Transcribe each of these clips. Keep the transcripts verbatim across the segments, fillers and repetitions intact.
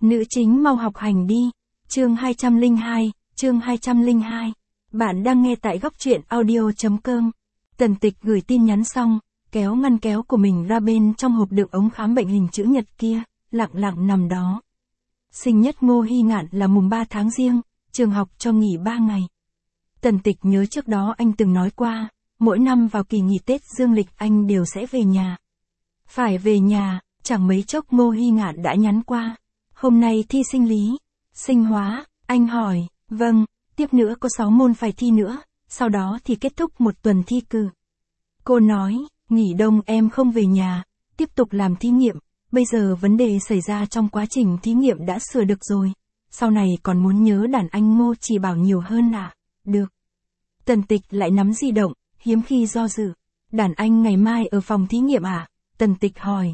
Nữ chính mau học hành đi. Chương hai trăm lẻ hai, chương hai trăm lẻ hai. Bạn đang nghe tại góc truyện audio chấm com. Tần Tịch gửi tin nhắn xong, kéo ngăn kéo của mình ra bên trong hộp đựng ống khám bệnh hình chữ nhật kia, lặng lặng nằm đó. Sinh nhật Ngô Hy Ngạn là mùng ba tháng Giêng, trường học cho nghỉ ba ngày. Tần Tịch nhớ trước đó anh từng nói qua, mỗi năm vào kỳ nghỉ Tết dương lịch anh đều sẽ về nhà. Phải về nhà, chẳng mấy chốc Ngô Hy Ngạn đã nhắn qua. Hôm nay thi sinh lý, sinh hóa, anh hỏi, vâng, tiếp nữa có sáu môn phải thi nữa, sau đó thì kết thúc một tuần thi cử. Cô nói, nghỉ đông em không về nhà, tiếp tục làm thí nghiệm, bây giờ vấn đề xảy ra trong quá trình thí nghiệm đã sửa được rồi, sau này còn muốn nhớ đàn anh Ngô chỉ bảo nhiều hơn à, được. Tần Tịch lại nắm di động, hiếm khi do dự, đàn anh ngày mai ở phòng thí nghiệm à, Tần Tịch hỏi.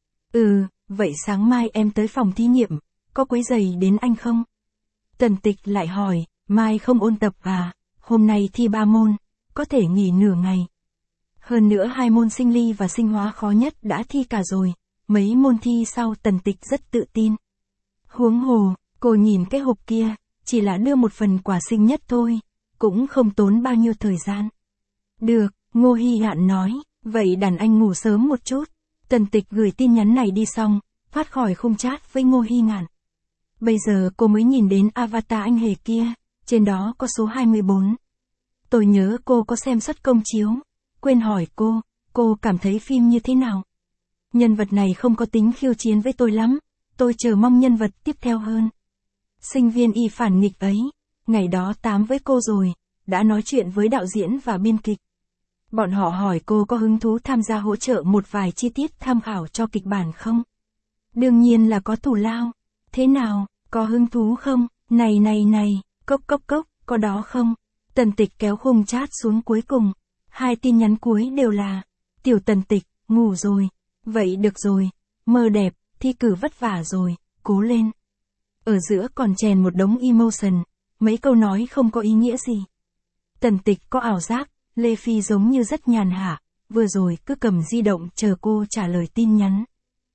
Ừ, vậy sáng mai em tới phòng thí nghiệm, có quấy rầy đến anh không? Tần Tịch lại hỏi, mai không ôn tập à, hôm nay thi ba môn, có thể nghỉ nửa ngày. Hơn nữa hai môn sinh lý và sinh hóa khó nhất đã thi cả rồi, mấy môn thi sau Tần Tịch rất tự tin. Huống hồ, cô nhìn cái hộp kia, chỉ là đưa một phần quà sinh nhật thôi, cũng không tốn bao nhiêu thời gian. Được, Ngô Hy Ngạn nói, vậy đàn anh ngủ sớm một chút. Tần Tịch gửi tin nhắn này đi xong, thoát khỏi khung chat với Ngô Hy Ngạn. Bây giờ cô mới nhìn đến avatar anh hề kia, trên đó có số hai mươi bốn. Tôi nhớ cô có xem suất công chiếu, quên hỏi cô, cô cảm thấy phim như thế nào? Nhân vật này không có tính khiêu chiến với tôi lắm, tôi chờ mong nhân vật tiếp theo hơn. Sinh viên y phản nghịch ấy, ngày đó tám với cô rồi, đã nói chuyện với đạo diễn và biên kịch. Bọn họ hỏi cô có hứng thú tham gia hỗ trợ một vài chi tiết tham khảo cho kịch bản không? Đương nhiên là có thù lao. Thế nào, có hứng thú không? Này này này, cốc cốc cốc, có đó không? Tần Tịch kéo khung chat xuống cuối cùng. Hai tin nhắn cuối đều là, tiểu Tần Tịch, ngủ rồi. Vậy được rồi, mơ đẹp, thi cử vất vả rồi, cố lên. Ở giữa còn chèn một đống emotion, mấy câu nói không có ý nghĩa gì. Tần Tịch có ảo giác, Lê Phi giống như rất nhàn hạ, vừa rồi cứ cầm di động chờ cô trả lời tin nhắn.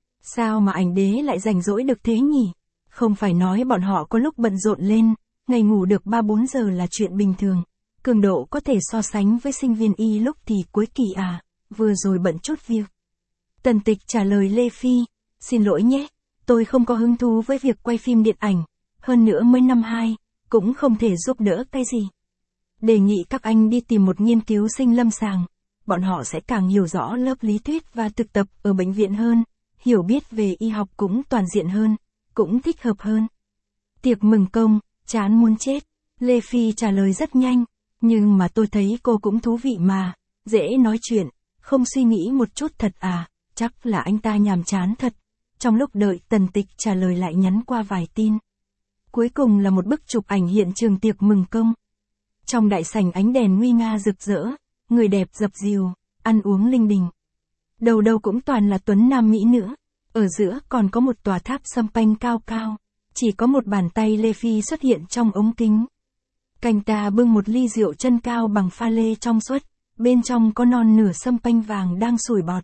Sao mà ảnh đế lại rảnh rỗi được thế nhỉ? Không phải nói bọn họ có lúc bận rộn lên, ngày ngủ được ba bốn giờ là chuyện bình thường. Cường độ có thể so sánh với sinh viên y lúc thì cuối kỳ à, vừa rồi bận chút việc. Tần Tịch trả lời Lê Phi, xin lỗi nhé, tôi không có hứng thú với việc quay phim điện ảnh, hơn nữa mới năm hai, cũng không thể giúp đỡ cái gì. Đề nghị các anh đi tìm một nghiên cứu sinh lâm sàng, bọn họ sẽ càng hiểu rõ lớp lý thuyết và thực tập ở bệnh viện hơn, hiểu biết về y học cũng toàn diện hơn, cũng thích hợp hơn. Tiệc mừng công, chán muốn chết, Lê Phi trả lời rất nhanh, nhưng mà tôi thấy cô cũng thú vị mà, dễ nói chuyện, không suy nghĩ một chút thật à, chắc là anh ta nhàm chán thật. Trong lúc đợi Tần Tịch trả lời lại nhắn qua vài tin. Cuối cùng là một bức chụp ảnh hiện trường tiệc mừng công. Trong đại sảnh ánh đèn nguy nga rực rỡ, người đẹp dập dìu, ăn uống linh đình. Đầu đầu cũng toàn là tuấn nam mỹ nữ, ở giữa còn có một tòa tháp sâm panh cao cao, chỉ có một bàn tay Lê Phi xuất hiện trong ống kính. Cạnh ta bưng một ly rượu chân cao bằng pha lê trong suốt, bên trong có non nửa sâm panh vàng đang sủi bọt.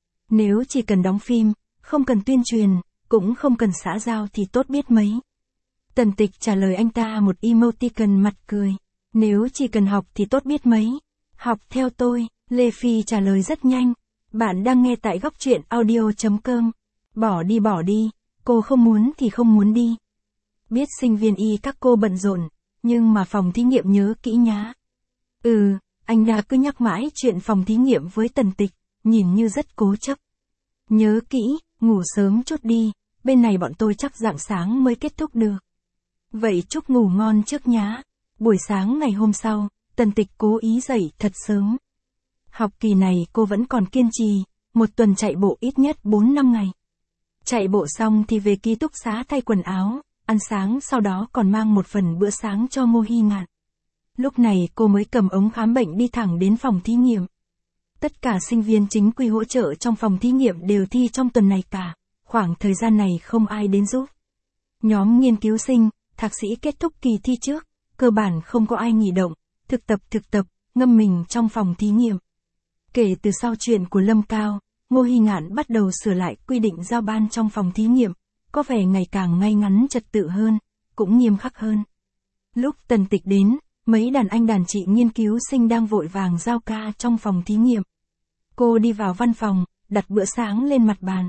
Nếu chỉ cần đóng phim, không cần tuyên truyền, cũng không cần xã giao thì tốt biết mấy. Tần Tịch trả lời anh ta một emoticon mặt cười. Nếu chỉ cần học thì tốt biết mấy. Học theo tôi, Lê Phi trả lời rất nhanh. Bạn đang nghe tại góc truyện audio chấm com. Bỏ đi bỏ đi, cô không muốn thì không muốn đi. Biết sinh viên y các cô bận rộn, nhưng mà phòng thí nghiệm nhớ kỹ nhá. Ừ, anh đã cứ nhắc mãi chuyện phòng thí nghiệm với Tần Tịch, nhìn như rất cố chấp. Nhớ kỹ, ngủ sớm chút đi, bên này bọn tôi chắc rạng sáng mới kết thúc được. Vậy chúc ngủ ngon trước nhá. Buổi sáng ngày hôm sau, Tần Tịch cố ý dậy thật sớm. Học kỳ này cô vẫn còn kiên trì, một tuần chạy bộ ít nhất bốn năm ngày. Chạy bộ xong thì về ký túc xá thay quần áo, ăn sáng sau đó còn mang một phần bữa sáng cho Ngô Hy Ngạn. Lúc này cô mới cầm ống khám bệnh đi thẳng đến phòng thí nghiệm. Tất cả sinh viên chính quy hỗ trợ trong phòng thí nghiệm đều thi trong tuần này cả, khoảng thời gian này không ai đến giúp. Nhóm nghiên cứu sinh, thạc sĩ kết thúc kỳ thi trước, cơ bản không có ai nghỉ động, thực tập thực tập, ngâm mình trong phòng thí nghiệm. Kể từ sau chuyện của Lâm Cao, Ngô Hy Ngạn bắt đầu sửa lại quy định giao ban trong phòng thí nghiệm, có vẻ ngày càng ngay ngắn trật tự hơn, cũng nghiêm khắc hơn. Lúc Tần Tịch đến, mấy đàn anh đàn chị nghiên cứu sinh đang vội vàng giao ca trong phòng thí nghiệm. Cô đi vào văn phòng, đặt bữa sáng lên mặt bàn.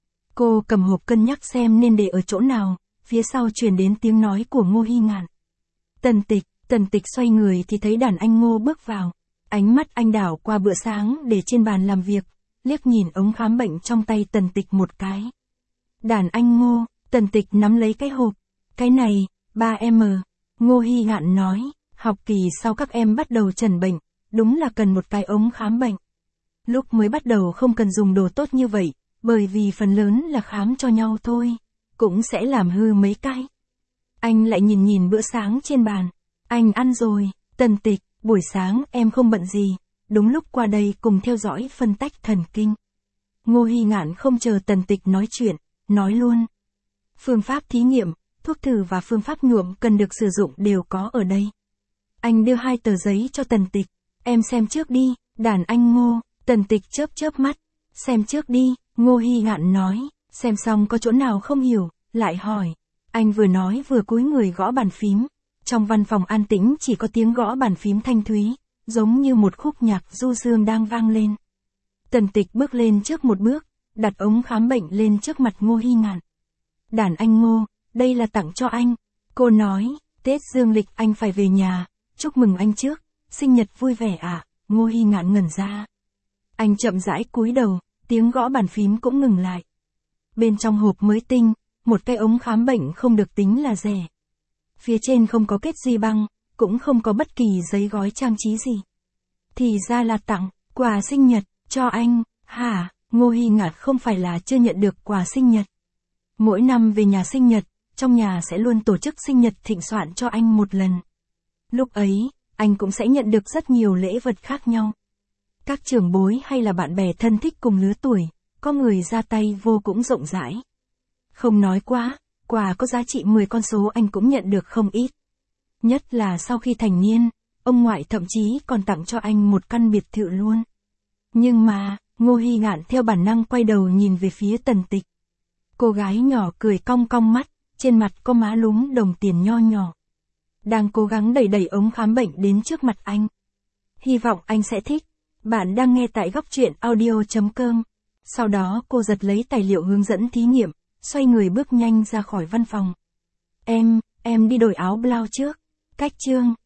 Cô cầm hộp cân nhắc xem nên để ở chỗ nào, phía sau truyền đến tiếng nói của Ngô Hy Ngạn. Tần Tịch, Tần Tịch xoay người thì thấy đàn anh Ngô bước vào. Ánh mắt anh đảo qua bữa sáng để trên bàn làm việc, liếc nhìn ống khám bệnh trong tay Tần Tịch một cái. Đàn anh Ngô, Tần Tịch nắm lấy cái hộp. Cái này, ba em. Ngô Hy Ngạn nói, học kỳ sau các em bắt đầu chẩn bệnh, đúng là cần một cái ống khám bệnh. Lúc mới bắt đầu không cần dùng đồ tốt như vậy, bởi vì phần lớn là khám cho nhau thôi, cũng sẽ làm hư mấy cái. Anh lại nhìn nhìn bữa sáng trên bàn. Anh ăn rồi, Tần Tịch, buổi sáng em không bận gì, đúng lúc qua đây cùng theo dõi phân tách thần kinh. Ngô Hy Ngạn không chờ Tần Tịch nói chuyện, nói luôn. Phương pháp thí nghiệm, thuốc thử và phương pháp nhuộm cần được sử dụng đều có ở đây. Anh đưa hai tờ giấy cho Tần Tịch, em xem trước đi, đàn anh Ngô. Tần Tịch chớp chớp mắt, xem trước đi, Ngô Hy Ngạn nói, xem xong có chỗ nào không hiểu, lại hỏi. Anh vừa nói vừa cúi người gõ bàn phím, trong văn phòng an tĩnh chỉ có tiếng gõ bàn phím thanh thúy, giống như một khúc nhạc du dương đang vang lên. Tần Tịch bước lên trước một bước, đặt ống khám bệnh lên trước mặt Ngô Hy Ngạn. Đàn anh Ngô, đây là tặng cho anh. Cô nói, Tết dương lịch anh phải về nhà, chúc mừng anh trước, sinh nhật vui vẻ à, Ngô Hy Ngạn ngẩn ra. Anh chậm rãi cúi đầu, tiếng gõ bàn phím cũng ngừng lại. Bên trong hộp mới tinh, một cái ống khám bệnh không được tính là rẻ. Phía trên không có kết di băng, cũng không có bất kỳ giấy gói trang trí gì. Thì ra là tặng, quà sinh nhật, cho anh, hả? Ngô Hy Ngạn không phải là chưa nhận được quà sinh nhật. Mỗi năm về nhà sinh nhật, trong nhà sẽ luôn tổ chức sinh nhật thịnh soạn cho anh một lần. Lúc ấy, anh cũng sẽ nhận được rất nhiều lễ vật khác nhau. Các trưởng bối hay là bạn bè thân thích cùng lứa tuổi, có người ra tay vô cũng rộng rãi. Không nói quá, quà có giá trị mười con số anh cũng nhận được không ít. Nhất là sau khi thành niên, ông ngoại thậm chí còn tặng cho anh một căn biệt thự luôn. Nhưng mà, Ngô Hy Ngạn theo bản năng quay đầu nhìn về phía Tần Tịch. Cô gái nhỏ cười cong cong mắt, trên mặt có má lúm đồng tiền nho nhỏ. Đang cố gắng đẩy đẩy ống khám bệnh đến trước mặt anh. Hy vọng anh sẽ thích. Bạn đang nghe tại góc truyện audio chấm com. Sau đó cô giật lấy tài liệu hướng dẫn thí nghiệm, xoay người bước nhanh ra khỏi văn phòng. Em, em đi đổi áo blau trước. Cách chương.